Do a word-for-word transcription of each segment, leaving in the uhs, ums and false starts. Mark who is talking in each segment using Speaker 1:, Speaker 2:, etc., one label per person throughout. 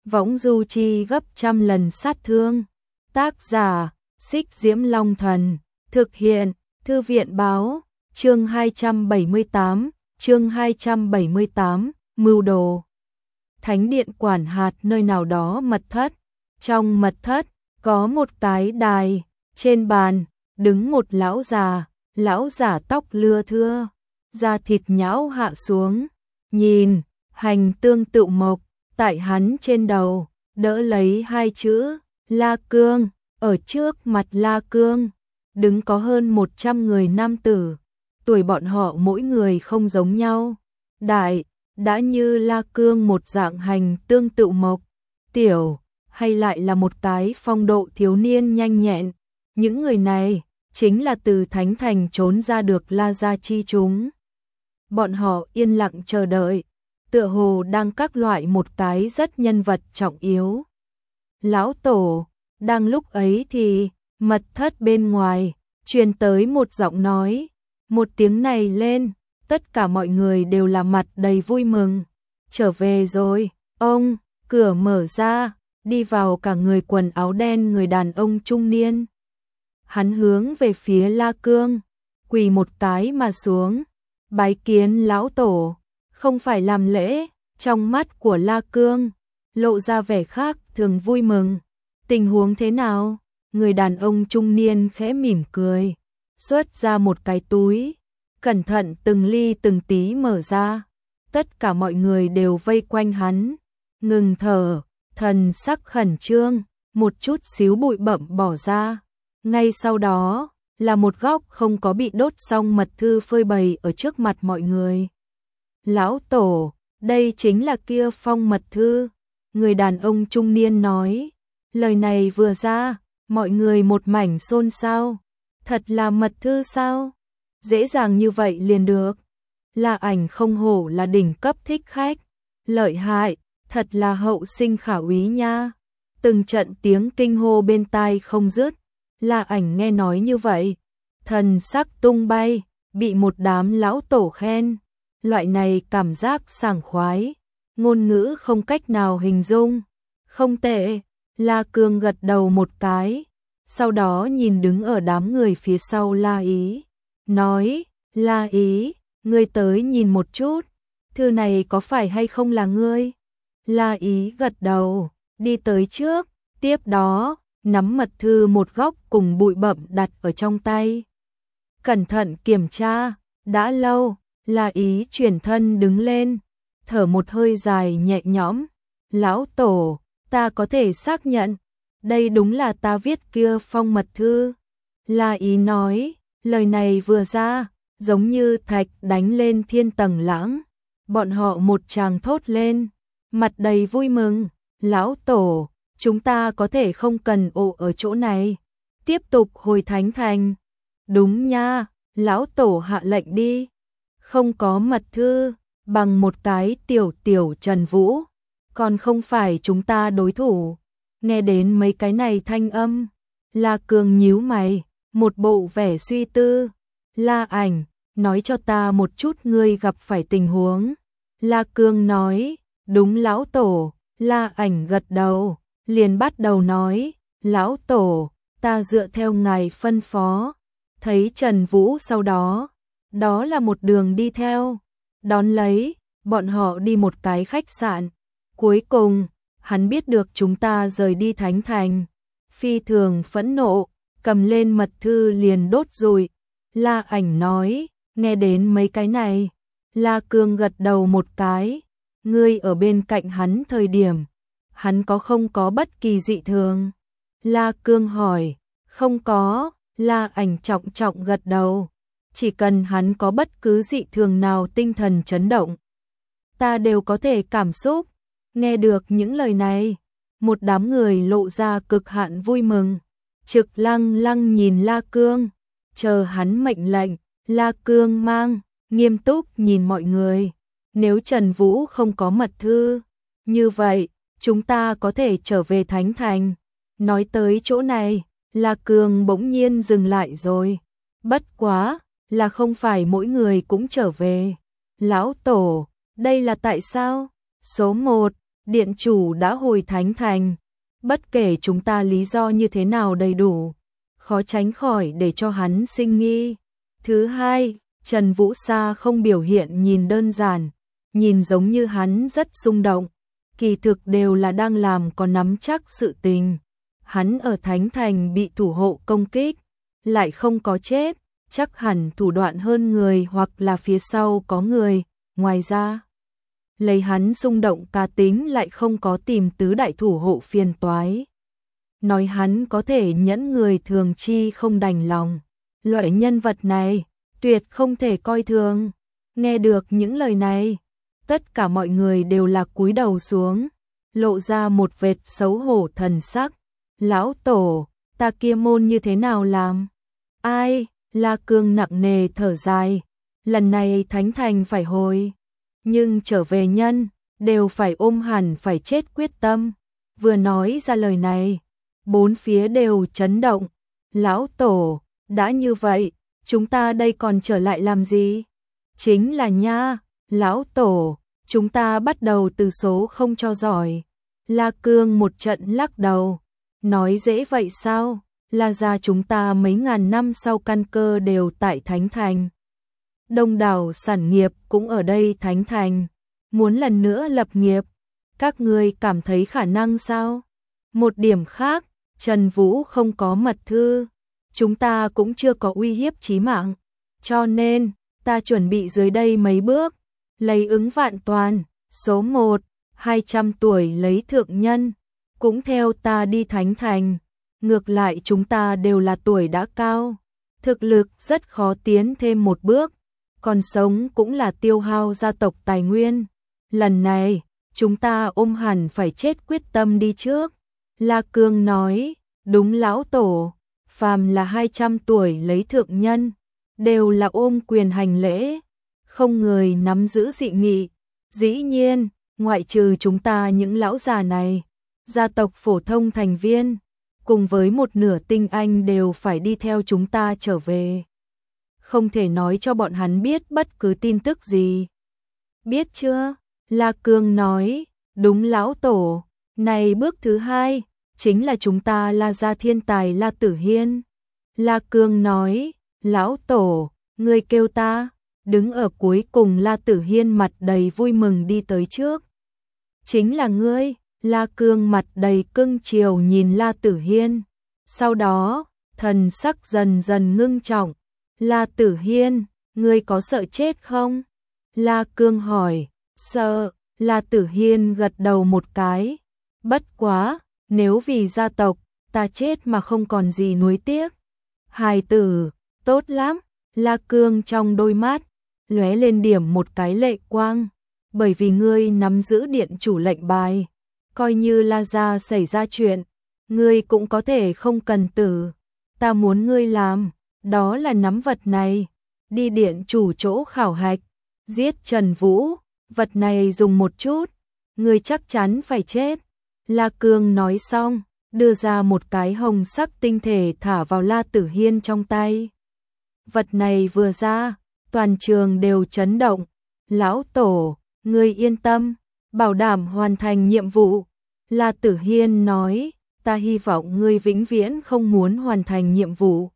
Speaker 1: võng du chi gấp trăm lần sát thương. Tác giả, Xích Diễm Long Thần, thực hiện, Thư viện báo, chương hai trăm bảy mươi tám, chương hai trăm bảy mươi tám, mưu đồ. Thánh điện quản hạt nơi nào đó mật thất, trong mật thất, có một cái đài, trên bàn, đứng một lão già, lão già tóc lưa thưa, da thịt nhão hạ xuống, nhìn, hành tương tự mộc, tại hắn trên đầu, đỡ lấy hai chữ, La Cương, ở trước mặt La Cương, đứng có hơn một trăm người nam tử, tuổi bọn họ mỗi người không giống nhau, đại, đã như La Cương một dạng hành tương tự mộc, tiểu, hay lại là một cái phong độ thiếu niên nhanh nhẹn, những người này, chính là từ Thánh Thành trốn ra được La Gia chi chúng. Bọn họ yên lặng chờ đợi, tựa hồ đang các loại một cái rất nhân vật trọng yếu. Lão Tổ, đang lúc ấy thì, mật thất bên ngoài, truyền tới một giọng nói, một tiếng này lên, tất cả mọi người đều là mặt đầy vui mừng. Trở về rồi, ông, cửa mở ra, đi vào cả người quần áo đen người đàn ông trung niên. Hắn hướng về phía La Cương, quỳ một cái mà xuống, bái kiến lão tổ, không phải làm lễ, trong mắt của La Cương, lộ ra vẻ khác thường vui mừng. Tình huống thế nào? Người đàn ông trung niên khẽ mỉm cười, xuất ra một cái túi, cẩn thận từng ly từng tí mở ra. Tất cả mọi người đều vây quanh hắn, ngừng thở, thần sắc khẩn trương, một chút xíu bụi bặm bỏ ra. Ngay sau đó, là một góc không có bị đốt xong mật thư phơi bày ở trước mặt mọi người. Lão Tổ, đây chính là kia phong mật thư. Người đàn ông trung niên nói, lời này vừa ra, mọi người một mảnh xôn xao. Thật là mật thư sao? Dễ dàng như vậy liền được. La Ảnh không hổ là đỉnh cấp thích khách. Lợi hại, thật là hậu sinh khả úy nha. Từng trận tiếng kinh hô bên tai không dứt. La Ảnh nghe nói như vậy, thần sắc tung bay, bị một đám lão tổ khen. Loại này cảm giác sảng khoái, ngôn ngữ không cách nào hình dung. Không tệ, La Cương gật đầu một cái, sau đó nhìn đứng ở đám người phía sau La Ý, nói, La Ý, ngươi tới nhìn một chút, thư này có phải hay không là ngươi? La Ý gật đầu, đi tới trước, tiếp đó, nắm mật thư một góc cùng bụi bặm đặt ở trong tay. Cẩn thận kiểm tra, đã lâu, La Ý chuyển thân đứng lên, thở một hơi dài nhẹ nhõm. Lão Tổ, ta có thể xác nhận, đây đúng là ta viết kia phong mật thư. La Ý nói, lời này vừa ra, giống như thạch đánh lên thiên tầng lãng. Bọn họ một tràng thốt lên, mặt đầy vui mừng. Lão Tổ, chúng ta có thể không cần ổ ở chỗ này, tiếp tục hồi Thánh Thành. Đúng nha, Lão Tổ hạ lệnh đi. Không có mật thư, bằng một cái tiểu tiểu Trần Vũ, còn không phải chúng ta đối thủ. Nghe đến mấy cái này thanh âm, La Cương nhíu mày, một bộ vẻ suy tư. La Ảnh, nói cho ta một chút ngươi gặp phải tình huống. La Cương nói, đúng Lão Tổ. La Ảnh gật đầu, liền bắt đầu nói, Lão Tổ, ta dựa theo ngài phân phó, thấy Trần Vũ sau đó, đó là một đường đi theo, đón lấy, bọn họ đi một cái khách sạn. Cuối cùng, hắn biết được chúng ta rời đi Thánh Thành, phi thường phẫn nộ, cầm lên mật thư liền đốt rụi. La Ảnh nói, nghe đến mấy cái này, La Cương gật đầu một cái, ngươi ở bên cạnh hắn thời điểm, hắn có không có bất kỳ dị thường? La Cương hỏi, không có. La Ảnh trọng trọng gật đầu, chỉ cần hắn có bất cứ dị thường nào tinh thần chấn động, ta đều có thể cảm xúc. Nghe được những lời này, một đám người lộ ra cực hạn vui mừng, trực lăng lăng nhìn La Cương, chờ hắn mệnh lệnh. La Cương mang, nghiêm túc nhìn mọi người, nếu Trần Vũ không có mật thư, như vậy, chúng ta có thể trở về Thánh Thành. Nói tới chỗ này, La Cương bỗng nhiên dừng lại rồi. Bất quá, là không phải mỗi người cũng trở về. Lão Tổ, đây là tại sao? Số một, Điện chủ đã hồi Thánh Thành, bất kể chúng ta lý do như thế nào đầy đủ, khó tránh khỏi để cho hắn sinh nghi. Thứ hai, Trần Vũ Sa không biểu hiện nhìn đơn giản, nhìn giống như hắn rất xung động, kỳ thực đều là đang làm có nắm chắc sự tình. Hắn ở Thánh Thành bị thủ hộ công kích, lại không có chết, chắc hẳn thủ đoạn hơn người hoặc là phía sau có người, ngoài ra lấy hắn xung động cá tính lại không có tìm tứ đại thủ hộ phiền toái. Nói hắn có thể nhẫn người thường chi không đành lòng, loại nhân vật này tuyệt không thể coi thường. Nghe được những lời này, tất cả mọi người đều là cúi đầu xuống, lộ ra một vệt xấu hổ thần sắc. Lão tổ, ta kia môn như thế nào làm? Ai? La Cương nặng nề thở dài, lần này Thánh Thành phải hồi, nhưng trở về nhân, đều phải ôm hẳn phải chết quyết tâm. Vừa nói ra lời này, bốn phía đều chấn động. Lão tổ, đã như vậy, chúng ta đây còn trở lại làm gì? Chính là nha, lão tổ, chúng ta bắt đầu từ số không cho giỏi. La Cương một trận lắc đầu, nói dễ vậy sao? La gia chúng ta mấy ngàn năm sau căn cơ đều tại Thánh Thành. Đông đảo sản nghiệp cũng ở đây Thánh Thành. Muốn lần nữa lập nghiệp, các ngươi cảm thấy khả năng sao? Một điểm khác, Trần Vũ không có mật thư, chúng ta cũng chưa có uy hiếp chí mạng, cho nên ta chuẩn bị dưới đây mấy bước, lấy ứng vạn toàn. Số một, hai trăm tuổi lấy thượng nhân, cũng theo ta đi Thánh Thành. Ngược lại chúng ta đều là tuổi đã cao, thực lực rất khó tiến thêm một bước, còn sống cũng là tiêu hao gia tộc tài nguyên. Lần này, chúng ta ôm hẳn phải chết quyết tâm đi trước. La Cương nói, đúng lão tổ, phàm là hai trăm tuổi lấy thượng nhân, đều là ôm quyền hành lễ, không người nắm giữ dị nghị. Dĩ nhiên, ngoại trừ chúng ta những lão già này, gia tộc phổ thông thành viên, cùng với một nửa tinh anh đều phải đi theo chúng ta trở về. Không thể nói cho bọn hắn biết bất cứ tin tức gì. Biết chưa? La Cương nói, đúng lão tổ, này bước thứ hai, chính là chúng ta La gia thiên tài La Tử Hiên. La Cương nói, lão tổ, ngươi kêu ta. Đứng ở cuối cùng La Tử Hiên mặt đầy vui mừng đi tới trước. Chính là ngươi. La Cương mặt đầy cưng chiều nhìn La Tử Hiên. Sau đó, thần sắc dần dần ngưng trọng. La Tử Hiên, ngươi có sợ chết không? La Cương hỏi. Sợ. La Tử Hiên gật đầu một cái. Bất quá, nếu vì gia tộc, ta chết mà không còn gì nuối tiếc. Hài tử, tốt lắm. La Cương trong đôi mắt lóe lên điểm một cái lệ quang, bởi vì ngươi nắm giữ điện chủ lệnh bài, coi như La gia xảy ra chuyện, ngươi cũng có thể không cần tử. Ta muốn ngươi làm, đó là nắm vật này, đi điện chủ chỗ khảo hạch, giết Trần Vũ, vật này dùng một chút, ngươi chắc chắn phải chết. La Cương nói xong, đưa ra một cái hồng sắc tinh thể thả vào La Tử Hiên trong tay. Vật này vừa ra, toàn trường đều chấn động. Lão tổ, ngươi yên tâm, bảo đảm hoàn thành nhiệm vụ. La Tử Hiên nói, ta hy vọng ngươi vĩnh viễn không muốn hoàn thành nhiệm vụ.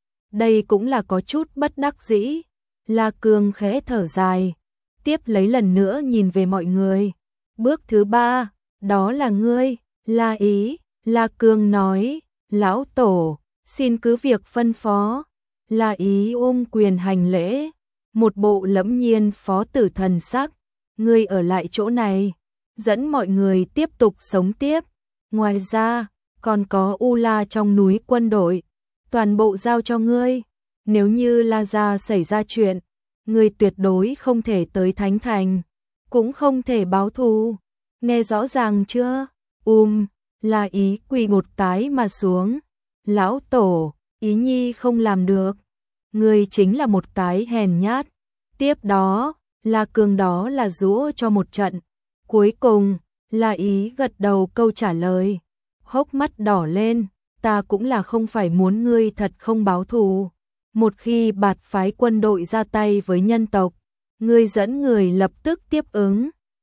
Speaker 1: Đây cũng là có chút bất đắc dĩ. La Cương khẽ thở dài, tiếp lấy lần nữa nhìn về mọi người. Bước thứ ba, đó là ngươi, La Ý. La Cương nói, lão tổ, xin cứ việc phân phó. La Ý ôm quyền hành lễ, một bộ lẫm nhiên phó tử thần sắc. Ngươi ở lại chỗ này, dẫn mọi người tiếp tục sống tiếp. Ngoài ra, còn có U La trong núi quân đội, toàn bộ giao cho ngươi. Nếu như La gia xảy ra chuyện, ngươi tuyệt đối không thể tới Thánh Thành, cũng không thể báo thù. Nghe rõ ràng chưa? Um, La Ý quỳ một cái mà xuống. Lão tổ, Ý nhi không làm được. Ngươi chính là một cái hèn nhát. Tiếp đó, La Cương đó là giũa cho một trận. Cuối cùng, La Ý gật đầu câu trả lời. Hốc mắt đỏ lên, ta cũng là không phải muốn ngươi thật không báo thù. Một khi Bạt phái quân đội ra tay với nhân tộc, ngươi dẫn người lập tức tiếp ứng.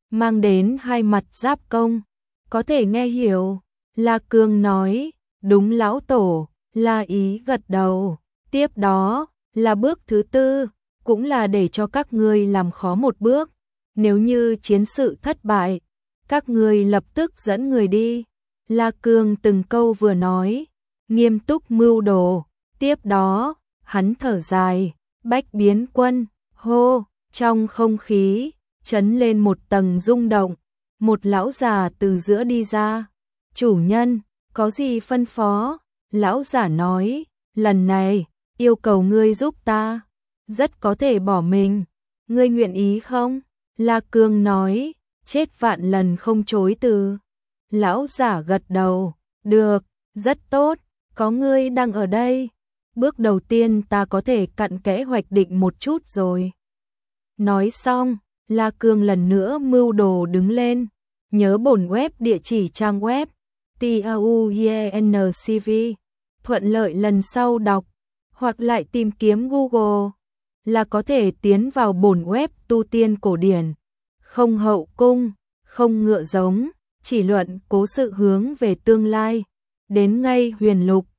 Speaker 1: mang đến hai mặt giáp công, có thể nghe hiểu. La Cương nói, đúng lão tổ, La Ý gật đầu. Tiếp đó, là bước thứ tư, cũng là để cho các ngươi làm khó một bước. Nếu như chiến sự thất bại, các ngươi lập tức dẫn người đi. La Cương từng câu vừa nói, nghiêm túc mưu đồ. Tiếp đó, hắn thở dài, bách biến quân, hô, trong không khí, chấn lên một tầng rung động. Một lão già từ giữa đi ra. Chủ nhân, có gì phân phó? Lão giả nói, lần này, yêu cầu ngươi giúp ta, rất có thể bỏ mình. Ngươi nguyện ý không? La Cương nói, chết vạn lần không chối từ. Lão giả gật đầu, được, rất tốt, có ngươi đang ở đây. Bước đầu tiên ta có thể cặn kẽ hoạch định một chút rồi. Nói xong, La Cương lần nữa mưu đồ đứng lên. Nhớ bổn web địa chỉ trang web tauyencv, thuận lợi lần sau đọc, hoặc lại tìm kiếm Google, là có thể tiến vào bổn web tu tiên cổ điển. Không hậu cung, không ngựa giống, chỉ luận cố sự hướng về tương lai. Đến ngay huyền lục.